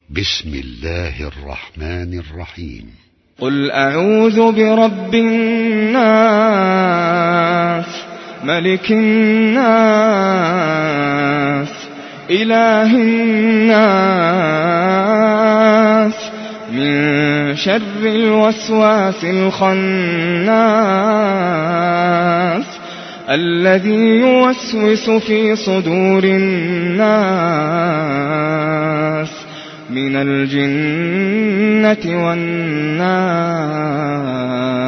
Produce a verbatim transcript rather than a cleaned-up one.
بسم الله الرحمن الرحيم. قل أعوذ برب الناس ملك الناس إله الناس من شر الوسواس الخناس الذي يوسوس في صدور الناس من الجنة والناس.